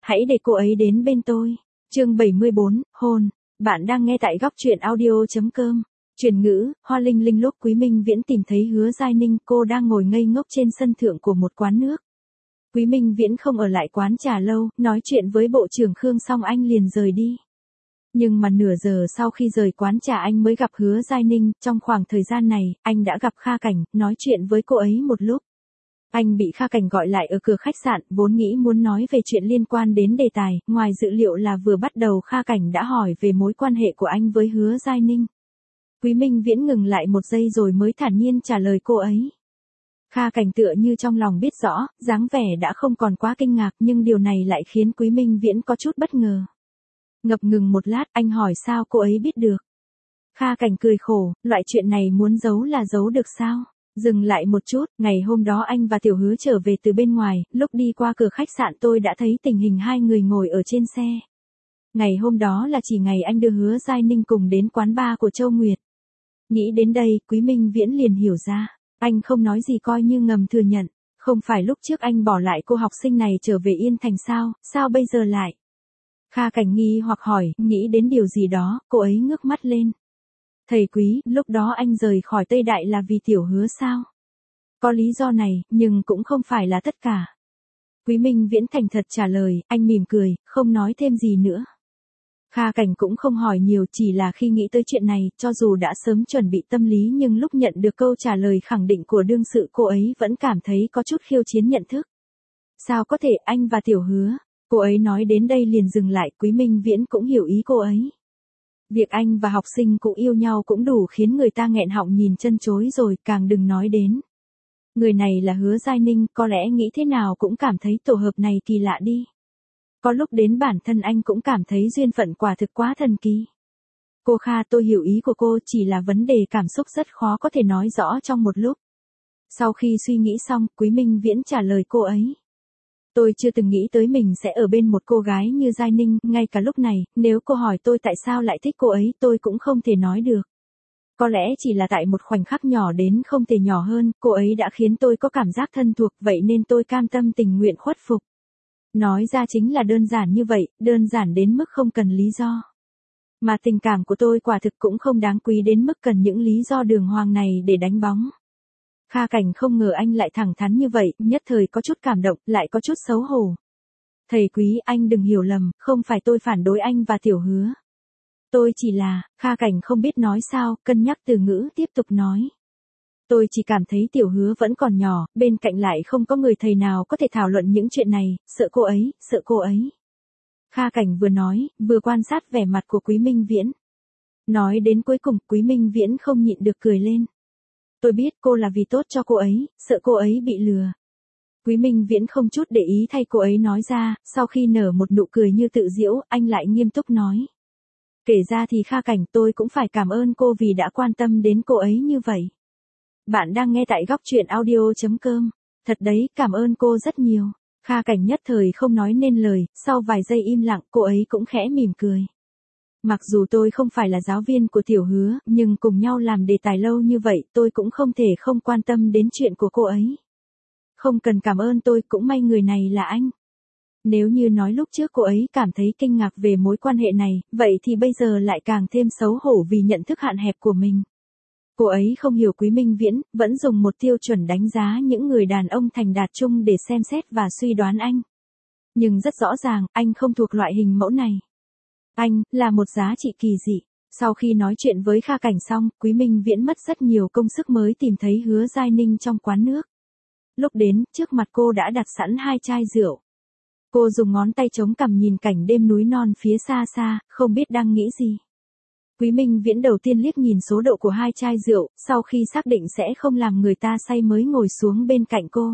hãy để cô ấy đến bên tôi. Chương 74, hôn. Bạn đang nghe tại góc truyện audio.com. Chuyển ngữ, Hoa Linh Linh. Lúc Quý Minh Viễn tìm thấy Hứa Giai Ninh, cô đang ngồi ngây ngốc trên sân thượng của một quán nước. Quý Minh Viễn không ở lại quán trà lâu, nói chuyện với bộ trưởng Khương xong anh liền rời đi. Nhưng mà nửa giờ sau khi rời quán trà anh mới gặp Hứa Giai Ninh. Trong khoảng thời gian này, anh đã gặp Kha Cảnh, nói chuyện với cô ấy một lúc. Anh bị Kha Cảnh gọi lại ở cửa khách sạn, vốn nghĩ muốn nói về chuyện liên quan đến đề tài, ngoài dự liệu là vừa bắt đầu Kha Cảnh đã hỏi về mối quan hệ của anh với Hứa Giai Ninh. Quý Minh Viễn ngừng lại một giây rồi mới thản nhiên trả lời cô ấy. Kha Cảnh tựa như trong lòng biết rõ, dáng vẻ đã không còn quá kinh ngạc, nhưng điều này lại khiến Quý Minh Viễn có chút bất ngờ. Ngập ngừng một lát, anh hỏi sao cô ấy biết được. Kha Cảnh cười khổ, loại chuyện này muốn giấu là giấu được sao? Dừng lại một chút, ngày hôm đó anh và Tiểu Hứa trở về từ bên ngoài, lúc đi qua cửa khách sạn tôi đã thấy tình hình hai người ngồi ở trên xe. Ngày hôm đó là chỉ ngày anh đưa Hứa Giai Ninh cùng đến quán bar của Châu Nguyệt. Nghĩ đến đây, Quý Minh Viễn liền hiểu ra. Anh không nói gì coi như ngầm thừa nhận. Không phải lúc trước anh bỏ lại cô học sinh này trở về Yên Thành sao bây giờ lại? Kha Cảnh nghi hoặc hỏi, nghĩ đến điều gì đó, cô ấy ngước mắt lên. Thầy Quý, lúc đó anh rời khỏi Tây Đại là vì Tiểu Hứa sao? Có lý do này, nhưng cũng không phải là tất cả. Quý Minh Viễn thành thật trả lời, anh mỉm cười, không nói thêm gì nữa. Kha Cảnh cũng không hỏi nhiều, chỉ là khi nghĩ tới chuyện này, cho dù đã sớm chuẩn bị tâm lý nhưng lúc nhận được câu trả lời khẳng định của đương sự cô ấy vẫn cảm thấy có chút khiêu chiến nhận thức. Sao có thể anh và Tiểu Hứa? Cô ấy nói đến đây liền dừng lại, Quý Minh Viễn cũng hiểu ý cô ấy. Việc anh và học sinh cũng yêu nhau cũng đủ khiến người ta nghẹn họng nhìn chân chối rồi, càng đừng nói đến. Người này là Hứa Giai Ninh, có lẽ nghĩ thế nào cũng cảm thấy tổ hợp này kỳ lạ đi. Có lúc đến bản thân anh cũng cảm thấy duyên phận quả thực quá thần kỳ. Cô Kha, tôi hiểu ý của cô, chỉ là vấn đề cảm xúc rất khó có thể nói rõ trong một lúc. Sau khi suy nghĩ xong, Quý Minh Viễn trả lời cô ấy. Tôi chưa từng nghĩ tới mình sẽ ở bên một cô gái như Giai Ninh, ngay cả lúc này, nếu cô hỏi tôi tại sao lại thích cô ấy, tôi cũng không thể nói được. Có lẽ chỉ là tại một khoảnh khắc nhỏ đến không thể nhỏ hơn, cô ấy đã khiến tôi có cảm giác thân thuộc, vậy nên tôi cam tâm tình nguyện khuất phục. Nói ra chính là đơn giản như vậy, đơn giản đến mức không cần lý do. Mà tình cảm của tôi quả thực cũng không đáng quý đến mức cần những lý do đường hoàng này để đánh bóng. Kha Cảnh không ngờ anh lại thẳng thắn như vậy, nhất thời có chút cảm động, lại có chút xấu hổ. Thầy Quý, anh đừng hiểu lầm, không phải tôi phản đối anh và Tiểu Hứa. Tôi chỉ là, Kha Cảnh không biết nói sao, cân nhắc từ ngữ tiếp tục nói. Tôi chỉ cảm thấy Tiểu Hứa vẫn còn nhỏ, bên cạnh lại không có người thầy nào có thể thảo luận những chuyện này, sợ cô ấy. Kha Cảnh vừa nói, vừa quan sát vẻ mặt của Quý Minh Viễn. Nói đến cuối cùng, Quý Minh Viễn không nhịn được cười lên. Tôi biết cô là vì tốt cho cô ấy, sợ cô ấy bị lừa. Quý Minh Viễn không chút để ý thay cô ấy nói ra, sau khi nở một nụ cười như tự giễu, anh lại nghiêm túc nói. Kể ra thì Kha Cảnh, tôi cũng phải cảm ơn cô vì đã quan tâm đến cô ấy như vậy. Bạn đang nghe tại góc truyện audio.com. Thật đấy, cảm ơn cô rất nhiều. Kha Cảnh nhất thời không nói nên lời, sau vài giây im lặng cô ấy cũng khẽ mỉm cười. Mặc dù tôi không phải là giáo viên của Tiểu Hứa, nhưng cùng nhau làm đề tài lâu như vậy tôi cũng không thể không quan tâm đến chuyện của cô ấy. Không cần cảm ơn tôi, cũng may người này là anh. Nếu như nói lúc trước cô ấy cảm thấy kinh ngạc về mối quan hệ này, vậy thì bây giờ lại càng thêm xấu hổ vì nhận thức hạn hẹp của mình. Cô ấy không hiểu Quý Minh Viễn, vẫn dùng một tiêu chuẩn đánh giá những người đàn ông thành đạt chung để xem xét và suy đoán anh. Nhưng rất rõ ràng, anh không thuộc loại hình mẫu này. Anh, là một giá trị kỳ dị. Sau khi nói chuyện với Kha Cảnh xong, Quý Minh Viễn mất rất nhiều công sức mới tìm thấy Hứa Giai Ninh trong quán nước. Lúc đến, trước mặt cô đã đặt sẵn 2 chai rượu. Cô dùng ngón tay chống cằm nhìn cảnh đêm núi non phía xa xa, không biết đang nghĩ gì. Quý Minh Viễn đầu tiên liếc nhìn số độ của 2 chai rượu, sau khi xác định sẽ không làm người ta say mới ngồi xuống bên cạnh cô.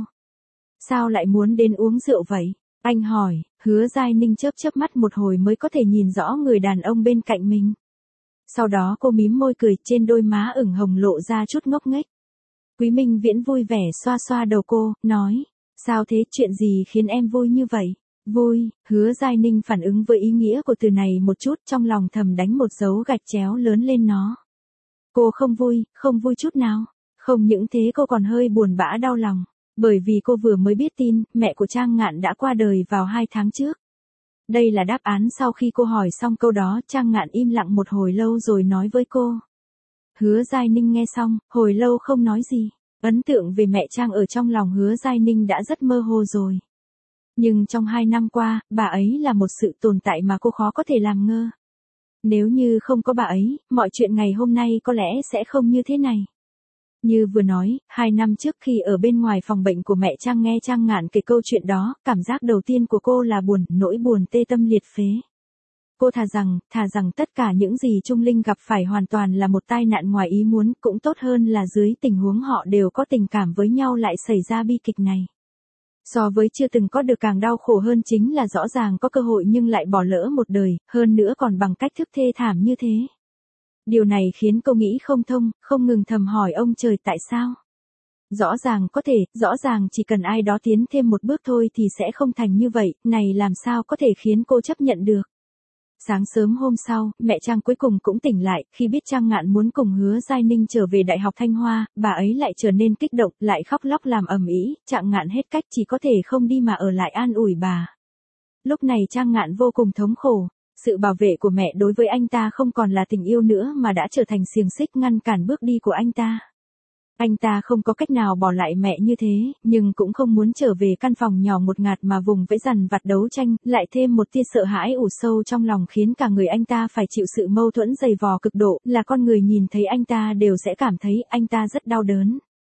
Sao lại muốn đến uống rượu vậy? Anh hỏi. Hứa Giai Ninh chớp chớp mắt một hồi mới có thể nhìn rõ người đàn ông bên cạnh mình. Sau đó cô mím môi cười, trên đôi má ửng hồng lộ ra chút ngốc nghếch. Quý Minh Viễn vui vẻ xoa xoa đầu cô, nói. Sao thế, chuyện gì khiến em vui như vậy? Vui. Hứa Giai Ninh phản ứng với ý nghĩa của từ này một chút, trong lòng thầm đánh một dấu gạch chéo lớn lên nó. Cô không vui chút nào. Không những thế cô còn hơi buồn bã đau lòng. Bởi vì cô vừa mới biết tin, mẹ của Trang Ngạn đã qua đời vào 2 tháng trước. Đây là đáp án sau khi cô hỏi xong câu đó. Trang Ngạn im lặng một hồi lâu rồi nói với cô. Hứa Giai Ninh nghe xong, hồi lâu không nói gì. Ấn tượng về mẹ Trang ở trong lòng Hứa Giai Ninh đã rất mơ hồ rồi. Nhưng trong 2 năm qua, bà ấy là một sự tồn tại mà cô khó có thể làm ngơ. Nếu như không có bà ấy, mọi chuyện ngày hôm nay có lẽ sẽ không như thế này. Như vừa nói, 2 năm trước khi ở bên ngoài phòng bệnh của mẹ Trang nghe Trang Ngạn kể câu chuyện đó, cảm giác đầu tiên của cô là buồn, nỗi buồn tê tâm liệt phế. Cô thà rằng tất cả những gì Trung Linh gặp phải hoàn toàn là một tai nạn ngoài ý muốn, cũng tốt hơn là dưới tình huống họ đều có tình cảm với nhau lại xảy ra bi kịch này. So với chưa từng có được càng đau khổ hơn chính là rõ ràng có cơ hội nhưng lại bỏ lỡ một đời, hơn nữa còn bằng cách thức thê thảm như thế. Điều này khiến cô nghĩ không thông, không ngừng thầm hỏi ông trời tại sao. Rõ ràng chỉ cần ai đó tiến thêm một bước thôi thì sẽ không thành như vậy, này làm sao có thể khiến cô chấp nhận được. Sáng sớm hôm sau, mẹ Trang cuối cùng cũng tỉnh lại, khi biết Trang Ngạn muốn cùng Hứa Giai Ninh trở về Đại học Thanh Hoa, bà ấy lại trở nên kích động, lại khóc lóc làm ầm ĩ. Trang Ngạn hết cách chỉ có thể không đi mà ở lại an ủi bà. Lúc này Trang Ngạn vô cùng thống khổ, sự bảo vệ của mẹ đối với anh ta không còn là tình yêu nữa mà đã trở thành xiềng xích ngăn cản bước đi của anh ta. Anh ta không có cách nào bỏ lại mẹ như thế, nhưng cũng không muốn trở về căn phòng nhỏ ngột ngạt mà vùng vẫy dằn vặt đấu tranh, lại thêm một tia sợ hãi ủ sâu trong lòng khiến cả người anh ta phải chịu sự mâu thuẫn dày vò cực độ, là con người nhìn thấy anh ta đều sẽ cảm thấy anh ta rất đau đớn.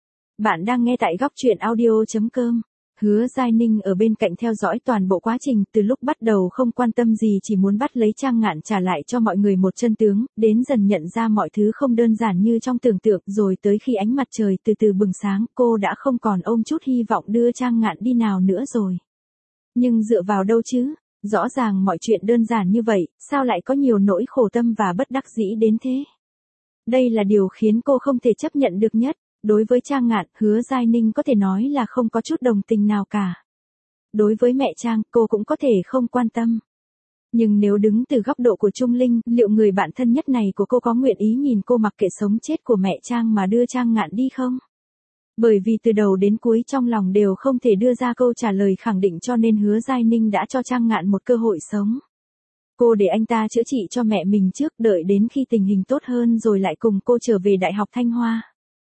Bạn đang nghe tại góc truyện audio.com. Hứa Giai Ninh ở bên cạnh theo dõi toàn bộ quá trình, từ lúc bắt đầu không quan tâm gì chỉ muốn bắt lấy Trang Ngạn trả lại cho mọi người một chân tướng, đến dần nhận ra mọi thứ không đơn giản như trong tưởng tượng, rồi tới khi ánh mặt trời từ từ bừng sáng, cô đã không còn ôm chút hy vọng đưa Trang Ngạn đi nào nữa rồi. Nhưng dựa vào đâu chứ? Rõ ràng mọi chuyện đơn giản như vậy, sao lại có nhiều nỗi khổ tâm và bất đắc dĩ đến thế? Đây là điều khiến cô không thể chấp nhận được nhất. Đối với Trang Ngạn, Hứa Giai Ninh có thể nói là không có chút đồng tình nào cả. Đối với mẹ Trang, cô cũng có thể không quan tâm. Nhưng nếu đứng từ góc độ của Trung Linh, liệu người bạn thân nhất này của cô có nguyện ý nhìn cô mặc kệ sống chết của mẹ Trang mà đưa Trang Ngạn đi không? Bởi vì từ đầu đến cuối trong lòng đều không thể đưa ra câu trả lời khẳng định cho nên Hứa Giai Ninh đã cho Trang Ngạn một cơ hội sống. Cô để anh ta chữa trị cho mẹ mình trước, đợi đến khi tình hình tốt hơn rồi lại cùng cô trở về Đại học Thanh Hoa.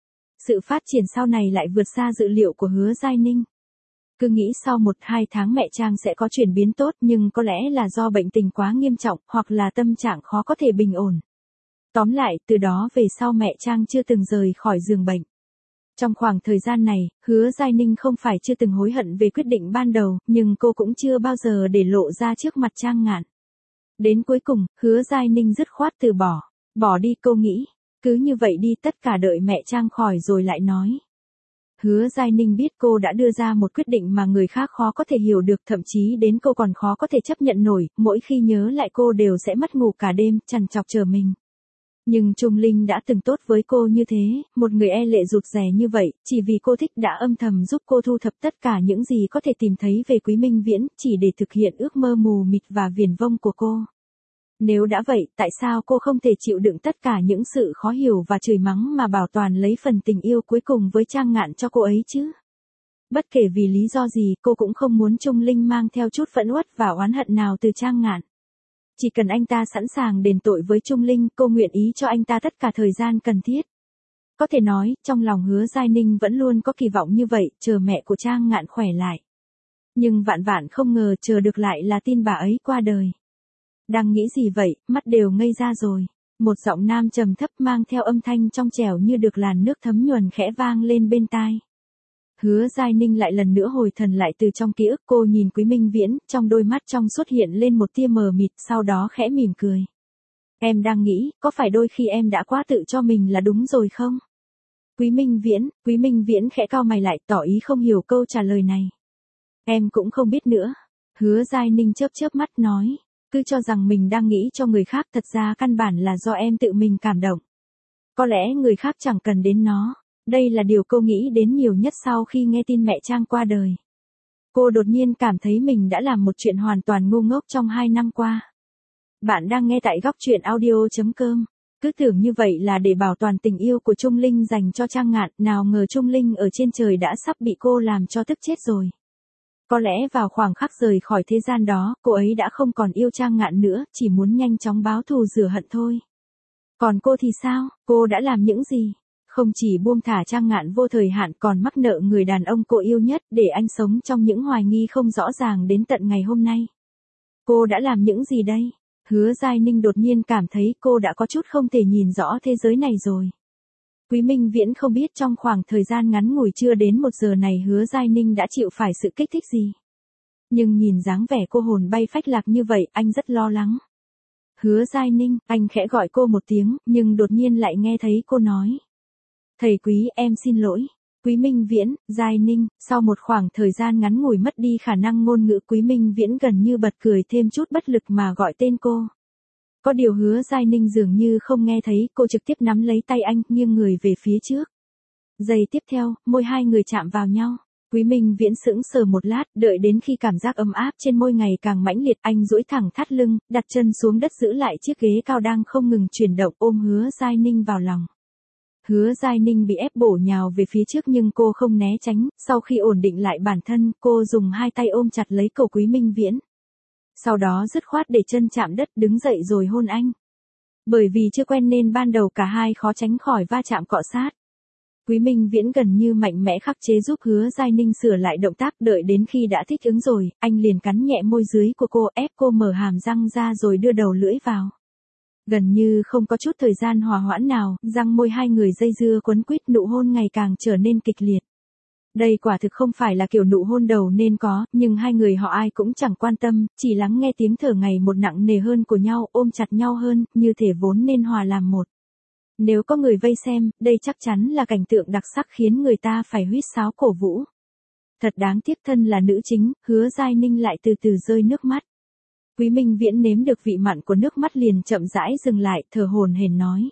Sự phát triển sau này lại vượt xa dự liệu của Hứa Giai Ninh. Cứ nghĩ sau 1-2 tháng mẹ Trang sẽ có chuyển biến tốt nhưng có lẽ là do bệnh tình quá nghiêm trọng hoặc là tâm trạng khó có thể bình ổn. Tóm lại, từ đó về sau mẹ Trang chưa từng rời khỏi giường bệnh. Trong khoảng thời gian này, Hứa Giai Ninh không phải chưa từng hối hận về quyết định ban đầu, nhưng cô cũng chưa bao giờ để lộ ra trước mặt Trang Ngạn. Đến cuối cùng, Hứa Giai Ninh dứt khoát từ bỏ. Bỏ đi, cô nghĩ. Cứ như vậy đi, tất cả đợi mẹ Trang khỏi rồi lại nói. Hứa Giai Ninh biết cô đã đưa ra một quyết định mà người khác khó có thể hiểu được, thậm chí đến cô còn khó có thể chấp nhận nổi, mỗi khi nhớ lại cô đều sẽ mất ngủ cả đêm, trằn trọc chờ mình. Nhưng Trung Linh đã từng tốt với cô như thế, một người e lệ rụt rè như vậy, chỉ vì cô thích đã âm thầm giúp cô thu thập tất cả những gì có thể tìm thấy về Quý Minh Viễn, chỉ để thực hiện ước mơ mù mịt và viển vông của cô. Nếu đã vậy, tại sao cô không thể chịu đựng tất cả những sự khó hiểu và chửi mắng mà bảo toàn lấy phần tình yêu cuối cùng với Trang Ngạn cho cô ấy chứ? Bất kể vì lý do gì, cô cũng không muốn Trung Linh mang theo chút phẫn uất và oán hận nào từ Trang Ngạn. Chỉ cần anh ta sẵn sàng đền tội với Trung Linh, cô nguyện ý cho anh ta tất cả thời gian cần thiết. Có thể nói, trong lòng Hứa Giai Ninh vẫn luôn có kỳ vọng như vậy, chờ mẹ của Trang Ngạn khỏe lại. Nhưng vạn vạn không ngờ chờ được lại là tin bà ấy qua đời. Đang nghĩ gì vậy, mắt đều ngây ra rồi. Một giọng nam trầm thấp mang theo âm thanh trong trẻo như được làn nước thấm nhuần khẽ vang lên bên tai. Hứa Giai Ninh lại lần nữa hồi thần lại từ trong ký ức, cô nhìn Quý Minh Viễn, trong đôi mắt trong xuất hiện lên một tia mờ mịt, sau đó khẽ mỉm cười. Em đang nghĩ, có phải đôi khi em đã quá tự cho mình là đúng rồi không? Quý Minh Viễn khẽ cau mày lại, tỏ ý không hiểu câu trả lời này. Em cũng không biết nữa. Hứa Giai Ninh chớp chớp mắt nói. Cứ cho rằng mình đang nghĩ cho người khác, thật ra căn bản là do em tự mình cảm động. Có lẽ người khác chẳng cần đến nó. Đây là điều cô nghĩ đến nhiều nhất sau khi nghe tin mẹ Trang qua đời. Cô đột nhiên cảm thấy mình đã làm một chuyện hoàn toàn ngu ngốc trong 2 năm qua. Bạn đang nghe tại góc truyện audio.com. Cứ tưởng như vậy là để bảo toàn tình yêu của Trung Linh dành cho Trang Ngạn, nào ngờ Trung Linh ở trên trời đã sắp bị cô làm cho tức chết rồi. Có lẽ vào khoảng khắc rời khỏi thế gian đó, cô ấy đã không còn yêu Trang Ngạn nữa, chỉ muốn nhanh chóng báo thù rửa hận thôi. Còn cô thì sao, cô đã làm những gì? Không chỉ buông thả Trang Ngạn vô thời hạn còn mắc nợ người đàn ông cô yêu nhất để anh sống trong những hoài nghi không rõ ràng đến tận ngày hôm nay. Cô đã làm những gì đây? Hứa Giai Ninh đột nhiên cảm thấy cô đã có chút không thể nhìn rõ thế giới này rồi. Quý Minh Viễn không biết trong khoảng thời gian ngắn ngủi chưa đến 1 giờ này Hứa Giai Ninh đã chịu phải sự kích thích gì. Nhưng nhìn dáng vẻ cô hồn bay phách lạc như vậy, anh rất lo lắng. Hứa Giai Ninh, anh khẽ gọi cô một tiếng, nhưng đột nhiên lại nghe thấy cô nói. Thầy Quý, em xin lỗi. Quý Minh Viễn, Giai Ninh, sau một khoảng thời gian ngắn ngủi mất đi khả năng ngôn ngữ Quý Minh Viễn gần như bật cười thêm chút bất lực mà gọi tên cô. Có điều Hứa Giai Ninh dường như không nghe thấy, cô trực tiếp nắm lấy tay anh, nghiêng người về phía trước. Giây tiếp theo, môi hai người chạm vào nhau. Quý Minh Viễn sững sờ một lát, đợi đến khi cảm giác ấm áp trên môi ngày càng mãnh liệt, anh duỗi thẳng thắt lưng, đặt chân xuống đất giữ lại chiếc ghế cao đang không ngừng chuyển động, ôm Hứa Giai Ninh vào lòng. Hứa Giai Ninh bị ép bổ nhào về phía trước nhưng cô không né tránh, sau khi ổn định lại bản thân, cô dùng hai tay ôm chặt lấy cổ Quý Minh Viễn. Sau đó dứt khoát để chân chạm đất đứng dậy rồi hôn anh. Bởi vì chưa quen nên ban đầu cả hai khó tránh khỏi va chạm cọ sát. Quý Minh Viễn gần như mạnh mẽ khắc chế giúp Hứa Giai Ninh sửa lại động tác, đợi đến khi đã thích ứng rồi, anh liền cắn nhẹ môi dưới của cô, ép cô mở hàm răng ra rồi đưa đầu lưỡi vào. Gần như không có chút thời gian hòa hoãn nào, răng môi hai người dây dưa quấn quýt, nụ hôn ngày càng trở nên kịch liệt. Đây quả thực không phải là kiểu nụ hôn đầu nên có, nhưng hai người họ ai cũng chẳng quan tâm, chỉ lắng nghe tiếng thở ngày một nặng nề hơn của nhau, ôm chặt nhau hơn, như thể vốn nên hòa làm một. Nếu có người vây xem, đây chắc chắn là cảnh tượng đặc sắc khiến người ta phải huýt sáo cổ vũ. Thật đáng tiếc thân là nữ chính, Hứa Giai Ninh lại từ từ rơi nước mắt. Quý Minh Viễn nếm được vị mặn của nước mắt liền chậm rãi dừng lại, thở hổn hển nói.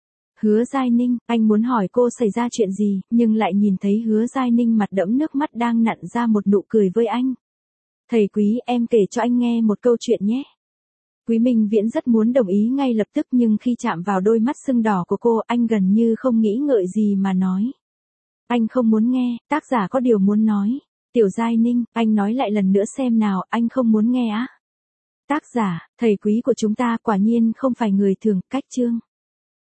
Hứa Giai Ninh, anh muốn hỏi cô xảy ra chuyện gì, nhưng lại nhìn thấy Hứa Giai Ninh mặt đẫm nước mắt đang nặn ra một nụ cười với anh. Thầy Quý, em kể cho anh nghe một câu chuyện nhé. Quý Minh Viễn rất muốn đồng ý ngay lập tức nhưng khi chạm vào đôi mắt sưng đỏ của cô, anh gần như không nghĩ ngợi gì mà nói. Anh không muốn nghe, tác giả có điều muốn nói. Tiểu Giai Ninh, anh nói lại lần nữa xem nào, anh không muốn nghe á. Tác giả, thầy Quý của chúng ta quả nhiên không phải người thường, cách chương.